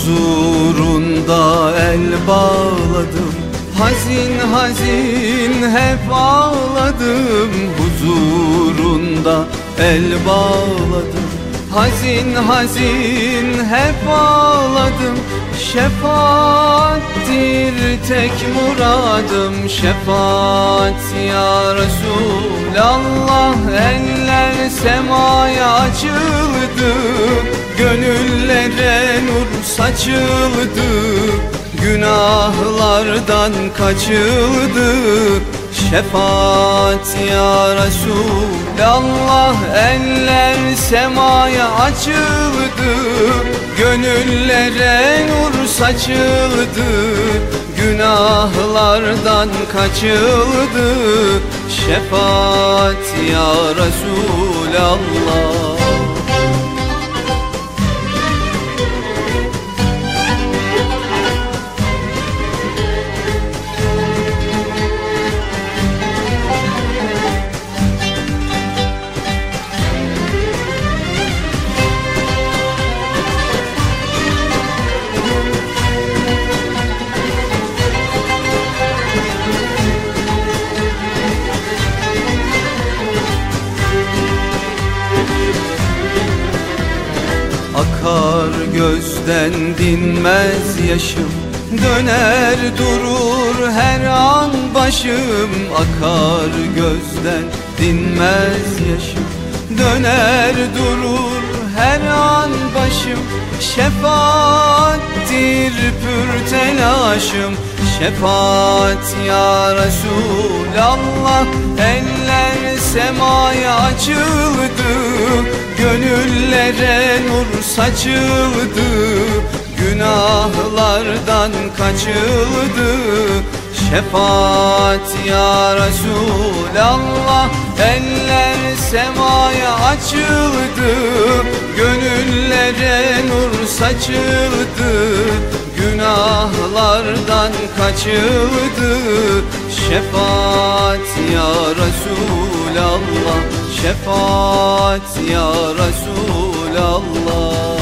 Huzurunda el bağladım, hazin hazin hep ağladım. Huzurunda el bağladım, hazin hazin hep ağladım. Şefaattir tek muradım, şefaat ya Resulallah. Eller semaya açıldı, gönüllere nur saçıldı. Günahlardan kaçıldı, şefaat ya Resulallah. Eller semaya açıldı, gönüllere nur saçıldı. Günahlardan kaçıldı, şefaat ya Resulallah. Akar gözden dinmez yaşım, döner durur her an başım. Akar gözden dinmez yaşım, döner durur her an başım. Şefaattir pür telaşım, şefaat ya Resulallah. Eller semaya açıldı, gönüllere nur saçıldı. Günahlardan kaçıldı, şefaat ya Resulallah. Eller semaya açıldı, gönüllere nur saçıldı. Günahlardan kaçıldı, şefaat ya Resulallah. Şefaat ya Resulallah.